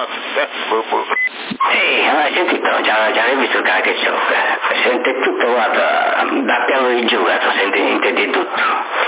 hai sentito, già hai visto il cane che soffre, sente tutto, guarda, dal piano di giù, sente di tutto.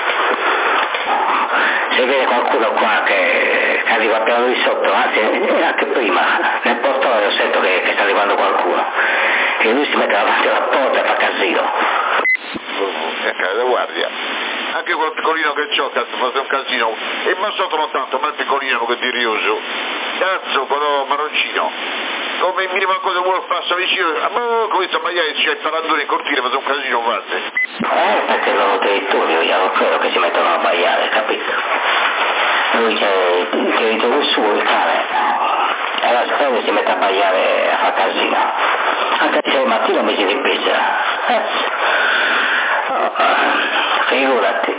Se vede qualcuno qua che arriva al piano di sotto, anzi anche prima, nel portone sento che sta arrivando qualcuno, e lui si mette davanti alla porta e fa casino. La guardia. Anche quel piccolino che c'ho, cazzo, fa un casino, e ma sotto non tanto, ma il piccolino che ti riuso, cazzo, quello marroncino, come minima cosa vuole passa vicino, comincia a baiare, ci hai parlato in cortile, fa un casino, guarda. Perché loro territori, io non credo che si mettano a baiare, capito? Lui c'è il territorio suo, il cane, e la spesa si mette a baiare, a fare casino, anche se mattina mi si ripesa. Figurati,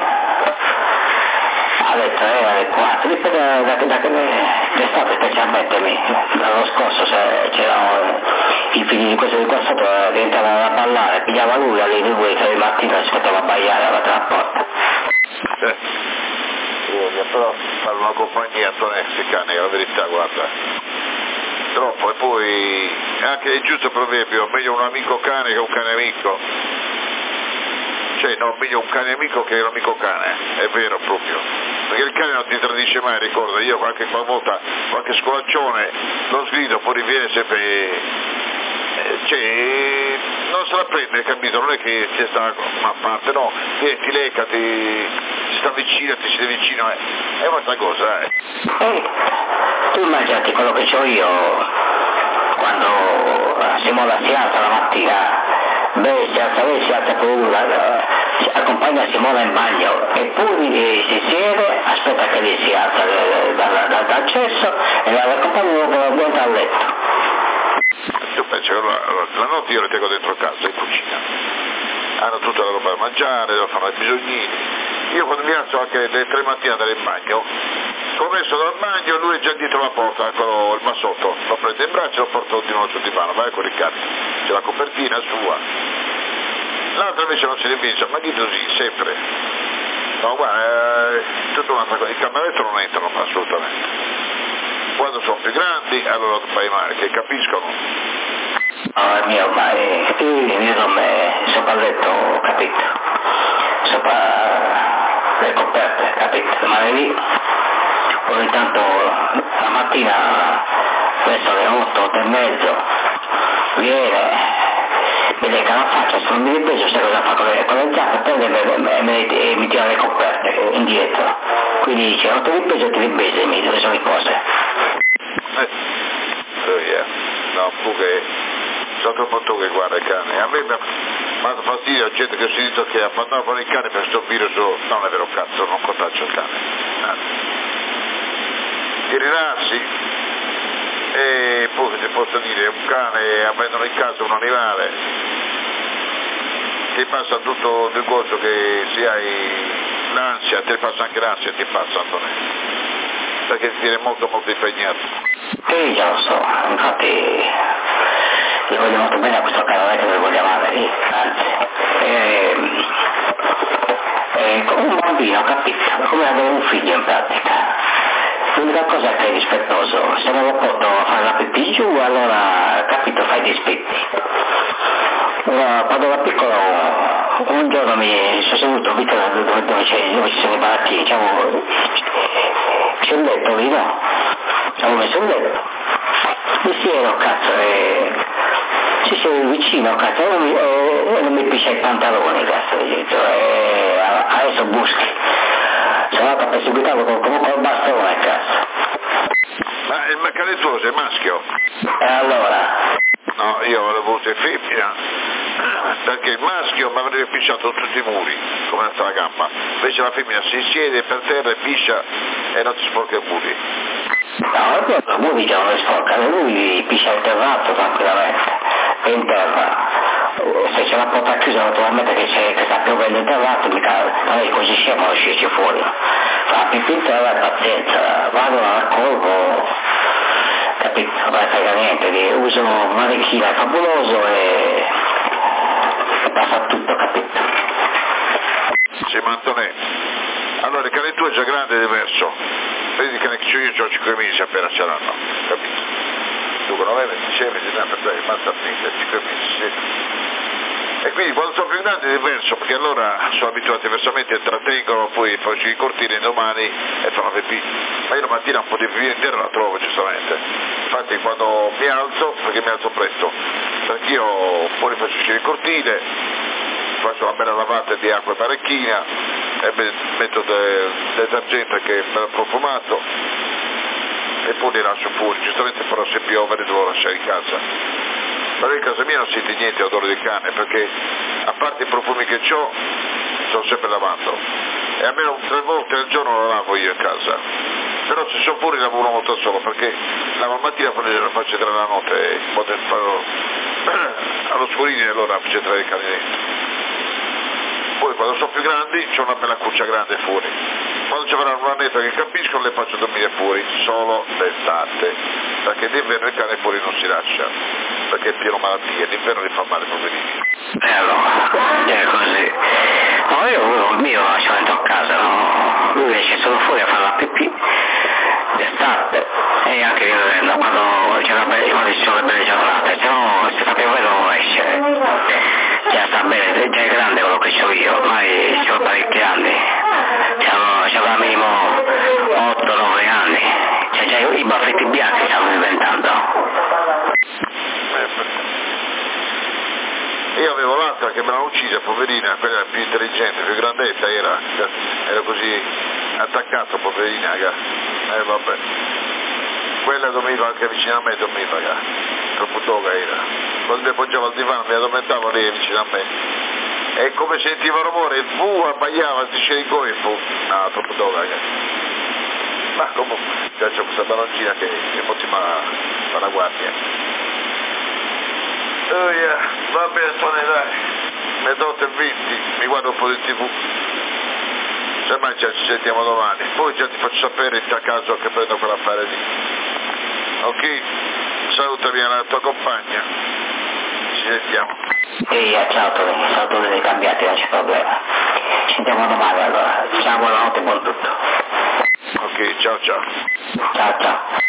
alle 3, alle 4, dipende da che l'estate specialmente l'anno scorso c'erano i figli di questo di qua sotto, diventavano a ballare, pigliava lui alle 2, 3 di mattina si metteva a baiare davanti alla porta. Però fare una compagnia Antonelli, cane, la verità, guarda, troppo, e poi anche il giusto proverbio, meglio un amico cane che un cane amico. Cioè, no, meglio un cane amico che un amico cane, è vero proprio, perché il cane non ti tradisce mai, ricorda, io qualche volta, qualche scolaccione lo sgrido, poi riviene sempre, cioè, non se la prende, capito, non è che si sta a parte, no, ti lecca, ti sta vicino, ti siede vicino, è un'altra cosa, Tu immaginati quello che c'ho io, quando Simona si alza la mattina, si alza pure lui, accompagna Simona in bagno e poi si siede, aspetta che lei si alza dal cesso e la accompagna con la buona a letto. Tu pensi che la notte io le tengo dentro casa, in cucina, hanno tutta la roba da mangiare, devono fare i bisognini, io quando mi alzo anche alle 3 mattina andare in bagno, come esco dal bagno lui è già dietro la porta, il bassotto, lo prende in braccio e lo porto di nuovo sul divano, vai con Riccardo, c'è la copertina sua. L'altra invece non si rinvia, ma di così, sempre. No, guarda, tutta un'altra cosa, i camerette non entrano assolutamente. Quando sono più grandi, allora fai male, che capiscono. Oh mio, ma io dormo sopra il letto, capito? Sopra le coperte, capito? Ma lì, ogni tanto la mattina, verso le 8, 8 e mezzo, viene, mi lecca la faccia, se non mi ripreso, sai cosa fa con le zampe, prende e mi tira le coperte indietro. Quindi dice, non ti ripresi, dove sono le cose? No, comunque, sono troppo tu che guarda i cani. A me mi ha dato fastidio la gente che ho sentito che abbandona fuori il cane per questo virus, non è vero cazzo, non contagio il cane. Ti rilassi e poi ti posso dire, un cane avendo in casa un animale ti passa tutto il discorso che se hai l'ansia, ti passa anche l'ansia, ti passa Antonello, perché ti tiene molto molto impegnato. Già lo so, infatti gli voglio molto bene a questo cane, che lo voglio amare, anzi, come un bambino, capito? Come avere un figlio in pratica. L'unica cosa che è rispettoso, se non lo porto a fare la pipì giù, allora, capito, fai dispetti. Quando ero piccolo, un giorno mi sono seduto dove ci sono i baracchini, c'è un letto lì, no? Avevo messo un letto, mi siedo, cazzo, ci sei vicino, cazzo, e non mi piscia i pantaloni, cazzo, adesso buschi. Sono andato a perseguitarlo col bastone, cazzo. Ma il maccalettoso è maschio? E allora? No, io l'avevo avuto in femmina, perché il maschio mi avrebbe pisciato tutti i muri, come l'altra gamba. Invece la femmina si siede per terra e piscia e non ti sporca i muri. No, lui già non le sporca, lui piscia il terrazzo tranquillamente, è in terra. Se c'è la porta chiusa naturalmente che sta piovendo in terrazzo, mica non è così scemo a uscirci fuori. Fa pipì in terra e pazienza, vado al colpo, capito? Non me ne frega niente, uso una vecchina fabuloso e passa tutto, capito? Sì, ma Antonello, Allora il cane tuo è già grande, è diverso. Vedi il cane che io ho 5 mesi appena ce l'hanno, capito? Tu con 9 mesi, 6 mesi, per te, mazza finta, 5 mesi, sì. E quindi quando sono più grandi è diverso, perché allora sono abituati diversamente, trattengono, poi faccio i cortili domani e fanno pipì. Ma io la mattina un po' di pipì intera la trovo giustamente. Infatti quando mi alzo, perché mi alzo presto, perché io poi faccio uscire il cortile, faccio una bella lavata di acqua e parecchina, e metto del detergente che è ben profumato, e poi li lascio fuori, giustamente però se piove li devo lasciare in casa. Però in casa mia non senti niente odore di cane, perché a parte i profumi che ho, sto sempre lavando. E almeno 3 volte al giorno la lavo io in casa. Però se sono fuori lavo una volta solo, perché lavo al mattino, poi la faccio entrare la notte e poter farlo allo scuolino e allora faccio entrare i cani dentro. Poi quando sono più grandi c'ho una bella cuccia grande fuori. Quando ci verrà un annetto che capiscono le faccio dormire fuori, solo d'estate, perché d'inverno il cane fuori non si lascia, perché è pieno malattie, d'inverno li fa male poverini. Allora, è così. No, io il mio lascio dentro a casa, no? Lui esce solo fuori a fare la pipì d'estate e anche d'inverno quando ci sono le belle giornate, se no se fa piovere non esce. Già sta bene, già è grande quello che ho io, ormai ho parecchi anni, c'avrà minimo 8-9 anni, cioè già i baffetti bianchi stanno diventando. Io avevo l'altra che me l'ha uccisa, poverina, quella era più intelligente, più grandetta era così attaccata, poverina, vabbè. Quella dormiva anche vicino a me, dormiva, troppo toga era. Quando mi appoggiavo al divano mi addormentavo lì vicino a me. E come sentiva rumore, abbaiava, si scerico e no, troppo toga, Ma comunque, c'è questa baloncina che è ottima fa la guardia. Oh yeah, va bene Tony, dai, mi do 20, mi guardo un po' di TV, semmai ci sentiamo domani, poi già ti faccio sapere in tal caso che prendo quell'affare lì, ok? Salutami alla tua compagna, ci sentiamo. Ciao Tony, dei cambiati, non c'è problema, ci sentiamo domani allora, ciao, buonanotte, buon tutto. Ok, ciao ciao. Ciao ciao.